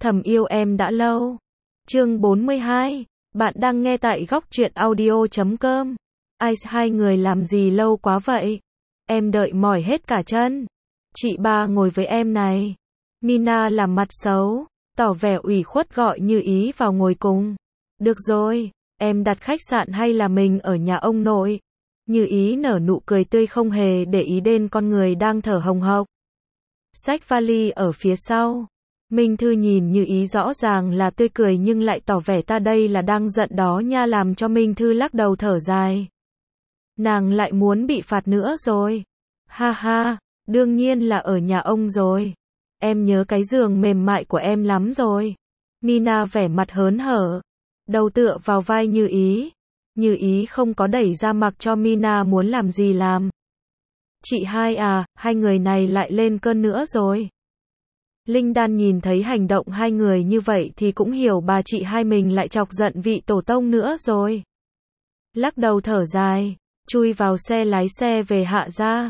Thầm yêu em đã lâu. Chương 42. Bạn đang nghe tại góc truyện audio.com. Ai, hai người làm gì lâu quá vậy? Em đợi mỏi hết cả chân. Chị ba ngồi với em này. Mina làm mặt xấu, tỏ vẻ ủy khuất gọi Như Ý vào ngồi cùng. Được rồi, em đặt khách sạn hay là mình ở nhà ông nội? Như Ý nở nụ cười tươi không hề để ý đến con người đang thở hồng hộc. Xách vali ở phía sau. Minh Thư nhìn Như Ý rõ ràng là tươi cười nhưng lại tỏ vẻ ta đây là đang giận đó nha, làm cho Minh Thư lắc đầu thở dài. Nàng lại muốn bị phạt nữa rồi. Ha ha, đương nhiên là ở nhà ông rồi. Em nhớ cái giường mềm mại của em lắm rồi. Mina vẻ mặt hớn hở, đầu tựa vào vai Như Ý. Như Ý không có đẩy ra mặc cho Mina muốn làm gì làm. Chị hai à, hai người này lại lên cơn nữa rồi. Linh Đan nhìn thấy hành động hai người như vậy thì cũng hiểu bà chị hai mình lại chọc giận vị tổ tông nữa rồi. Lắc đầu thở dài, chui vào xe lái xe về Hạ gia.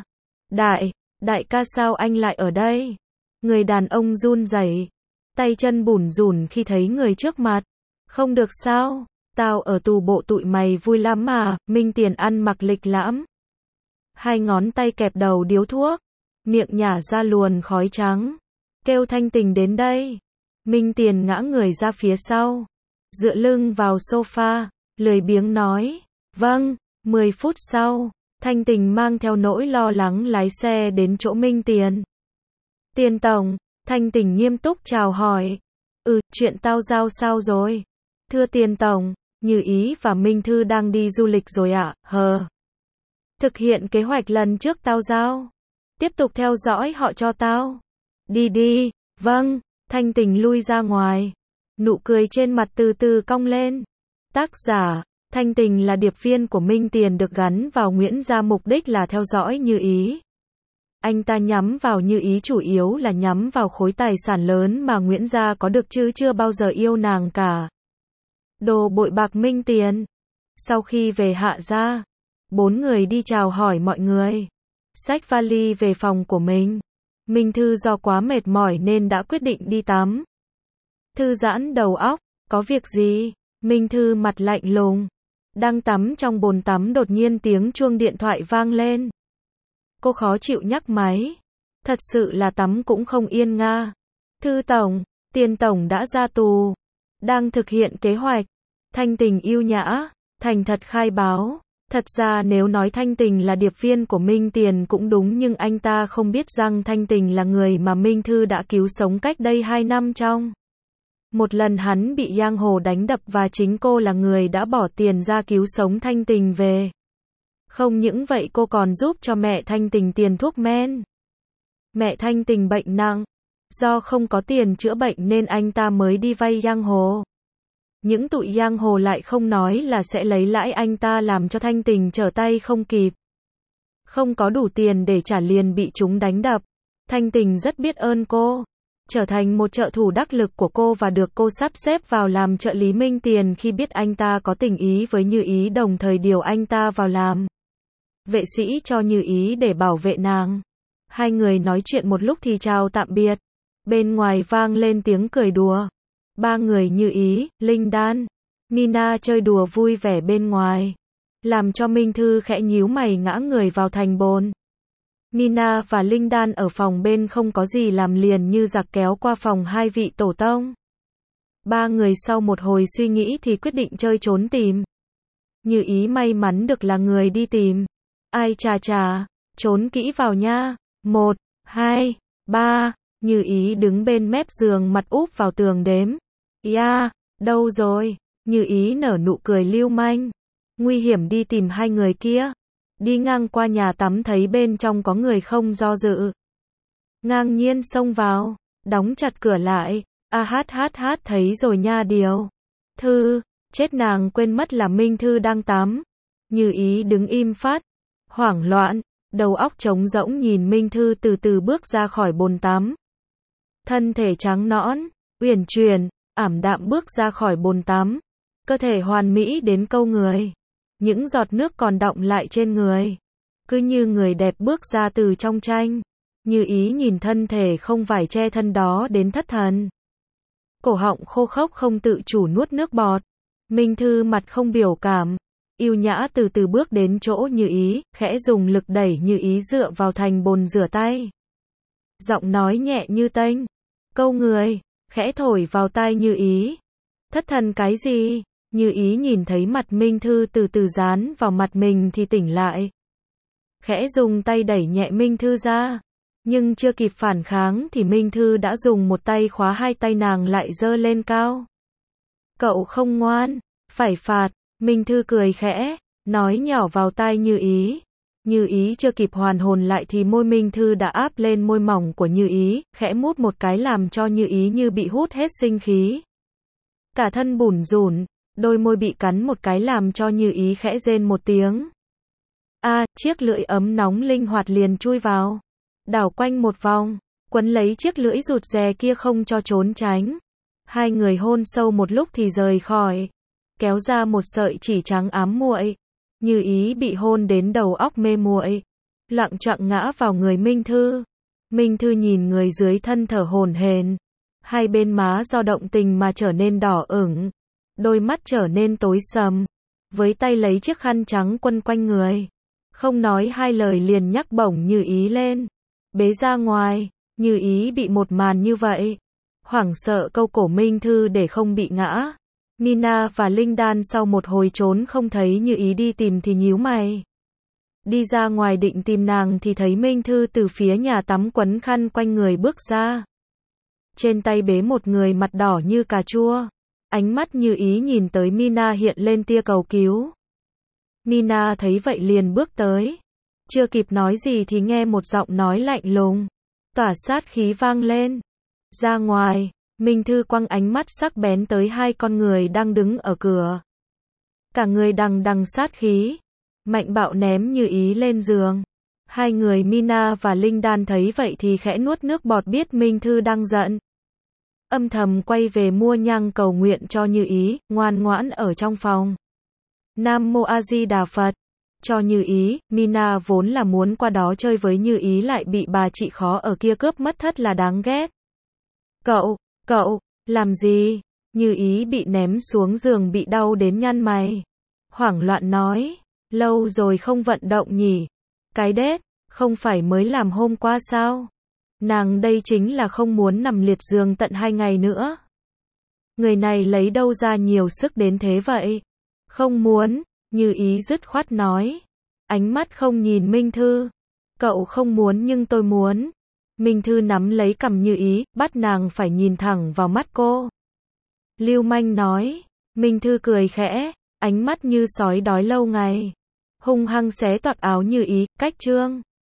Đại ca sao anh lại ở đây? Người đàn ông run rẩy, tay chân bủn rủn khi thấy người trước mặt. Không được sao, tao ở tù bộ tụi mày vui lắm mà, Minh Tiền ăn mặc lịch lãm. Hai ngón tay kẹp đầu điếu thuốc, miệng nhả ra luồn khói trắng. Kêu Thanh Tình đến đây. Minh Tiền ngã người ra phía sau, dựa lưng vào sofa, lười biếng nói, vâng. 10 phút sau, Thanh Tình mang theo nỗi lo lắng lái xe đến chỗ Minh Tiền. Tiền tổng, Thanh Tình nghiêm túc chào hỏi. Chuyện tao giao sao rồi? Thưa Tiền tổng, Như Ý và Minh Thư đang đi du lịch rồi ạ. Thực hiện kế hoạch lần trước tao giao. Tiếp tục theo dõi họ cho tao. Đi. Vâng. Thanh Tình lui ra ngoài. Nụ cười trên mặt từ từ cong lên. Tác giả, Thanh Tình là điệp viên của Minh Tiền được gắn vào Nguyễn Gia, mục đích là theo dõi Như Ý. Anh ta nhắm vào Như Ý chủ yếu là nhắm vào khối tài sản lớn mà Nguyễn Gia có được chứ chưa bao giờ yêu nàng cả. Đồ bội bạc Minh Tiền. Sau khi về Hạ gia, bốn người đi chào hỏi mọi người. Xách vali về phòng của mình. Minh Thư do quá mệt mỏi nên đã quyết định đi tắm. Thư giãn đầu óc, có việc gì? Minh Thư mặt lạnh lùng. Đang tắm trong bồn tắm đột nhiên tiếng chuông điện thoại vang lên. Cô khó chịu nhắc máy. Thật sự là tắm cũng không yên nga. Thư tổng, Tiền tổng đã ra tù. Đang thực hiện kế hoạch. Thanh Tình yêu nhã, thành thật khai báo. Thật ra nếu nói Thanh Tình là điệp viên của Minh Tiền cũng đúng, nhưng anh ta không biết rằng Thanh Tình là người mà Minh Thư đã cứu sống cách đây 2 năm trong. Một lần hắn bị giang hồ đánh đập và chính cô là người đã bỏ tiền ra cứu sống Thanh Tình về. Không những vậy cô còn giúp cho mẹ Thanh Tình tiền thuốc men. Mẹ Thanh Tình bệnh nặng. Do không có tiền chữa bệnh nên anh ta mới đi vay giang hồ. Những tụi giang hồ lại không nói là sẽ lấy lãi anh ta, làm cho Thanh Tình trở tay không kịp. Không có đủ tiền để trả liền bị chúng đánh đập. Thanh Tình rất biết ơn cô. Trở thành một trợ thủ đắc lực của cô và được cô sắp xếp vào làm trợ lý Minh Tiền khi biết anh ta có tình ý với Như Ý, đồng thời điều anh ta vào làm vệ sĩ cho Như Ý để bảo vệ nàng. Hai người nói chuyện một lúc thì chào tạm biệt. Bên ngoài vang lên tiếng cười đùa. Ba người Như Ý, Linh Đan, Mina chơi đùa vui vẻ bên ngoài, làm cho Minh Thư khẽ nhíu mày ngã người vào thành bồn. Mina và Linh Đan ở phòng bên không có gì làm liền như giặc kéo qua phòng hai vị tổ tông. Ba người sau một hồi suy nghĩ thì quyết định chơi trốn tìm. Như Ý may mắn được là người đi tìm. Ai chà, trốn kỹ vào nha. 1, 2, 3. Như Ý đứng bên mép giường mặt úp vào tường đếm. Đâu rồi? Như Ý nở nụ cười lưu manh. Nguy hiểm đi tìm hai người kia. Đi ngang qua nhà tắm thấy bên trong có người không do dự. Ngang nhiên xông vào, đóng chặt cửa lại. Thấy rồi nha điều. Thư, chết nàng quên mất là Minh Thư đang tắm. Như Ý đứng im phát, hoảng loạn, đầu óc trống rỗng nhìn Minh Thư từ từ bước ra khỏi bồn tắm. Thân thể trắng nõn, uyển chuyển, ảm đạm bước ra khỏi bồn tắm. Cơ thể hoàn mỹ đến câu người. Những giọt nước còn đọng lại trên người. Cứ như người đẹp bước ra từ trong tranh. Như Ý nhìn thân thể không vải che thân đó đến thất thần. cổ họng khô khốc không tự chủ nuốt nước bọt. Minh Thư mặt không biểu cảm, yêu nhã từ từ bước đến chỗ Như Ý, khẽ dùng lực đẩy Như Ý dựa vào thành bồn rửa tay. Giọng nói nhẹ như tênh, câu người, khẽ thổi vào tai Như Ý. Thất thần cái gì? Như Ý nhìn thấy mặt Minh Thư từ từ dán vào mặt mình thì tỉnh lại. Khẽ dùng tay đẩy nhẹ Minh Thư ra. Nhưng chưa kịp phản kháng thì Minh Thư đã dùng một tay khóa hai tay nàng lại giơ lên cao. Cậu không ngoan, phải phạt. Minh Thư cười khẽ, nói nhỏ vào tai Như Ý. Như Ý chưa kịp hoàn hồn lại thì môi Minh Thư đã áp lên môi mỏng của Như Ý, khẽ mút một cái làm cho Như Ý như bị hút hết sinh khí. Cả thân bủn rủn, đôi môi bị cắn một cái làm cho Như Ý khẽ rên một tiếng. Chiếc lưỡi ấm nóng linh hoạt liền chui vào. Đảo quanh một vòng, quấn lấy chiếc lưỡi rụt rè kia không cho trốn tránh. Hai người hôn sâu một lúc thì rời khỏi. Kéo ra một sợi chỉ trắng ám muội. Như Ý bị hôn đến đầu óc mê muội, loạng choạng ngã vào người Minh Thư. Minh Thư nhìn người dưới thân thở hổn hển, hai bên má do động tình mà trở nên đỏ ửng, đôi mắt trở nên tối sầm, với tay lấy chiếc khăn trắng quấn quanh người, không nói hai lời liền nhắc bổng Như Ý lên, bế ra ngoài. Như Ý bị một màn như vậy, hoảng sợ câu cổ Minh Thư để không bị ngã. Mina và Linh Đan sau một hồi trốn không thấy Như Ý đi tìm thì nhíu mày. Đi ra ngoài định tìm nàng thì thấy Minh Thư từ phía nhà tắm quấn khăn quanh người bước ra. Trên tay bế một người mặt đỏ như cà chua. Ánh mắt Như Ý nhìn tới Mina hiện lên tia cầu cứu. Mina thấy vậy liền bước tới. Chưa kịp nói gì thì nghe một giọng nói lạnh lùng, tỏa sát khí vang lên. Ra ngoài. Minh Thư quăng ánh mắt sắc bén tới hai con người đang đứng ở cửa. Cả người đằng đằng sát khí, mạnh bạo ném Như Ý lên giường. Hai người Mina và Linh Đan thấy vậy thì khẽ nuốt nước bọt biết Minh Thư đang giận. Âm thầm quay về mua nhang cầu nguyện cho Như Ý, ngoan ngoãn ở trong phòng. Nam Mô A Di Đà Phật. Cho Như Ý, Mina vốn là muốn qua đó chơi với Như Ý lại bị bà chị khó ở kia cướp mất thất là đáng ghét. Cậu, làm gì? Như Ý bị ném xuống giường bị đau đến nhăn mày. Hoảng loạn nói, lâu rồi không vận động nhỉ? Cái đét, không phải mới làm hôm qua sao? Nàng đây chính là không muốn nằm liệt giường tận 2 ngày nữa. Người này lấy đâu ra nhiều sức đến thế vậy? Không muốn, Như Ý dứt khoát nói. Ánh mắt không nhìn Minh Thư. Cậu không muốn nhưng tôi muốn. Minh Thư nắm lấy cằm Như Ý, bắt nàng phải nhìn thẳng vào mắt cô. Lưu manh nói. Minh Thư cười khẽ, ánh mắt như sói đói lâu ngày. Hung hăng xé toạc áo Như Ý, cách trương.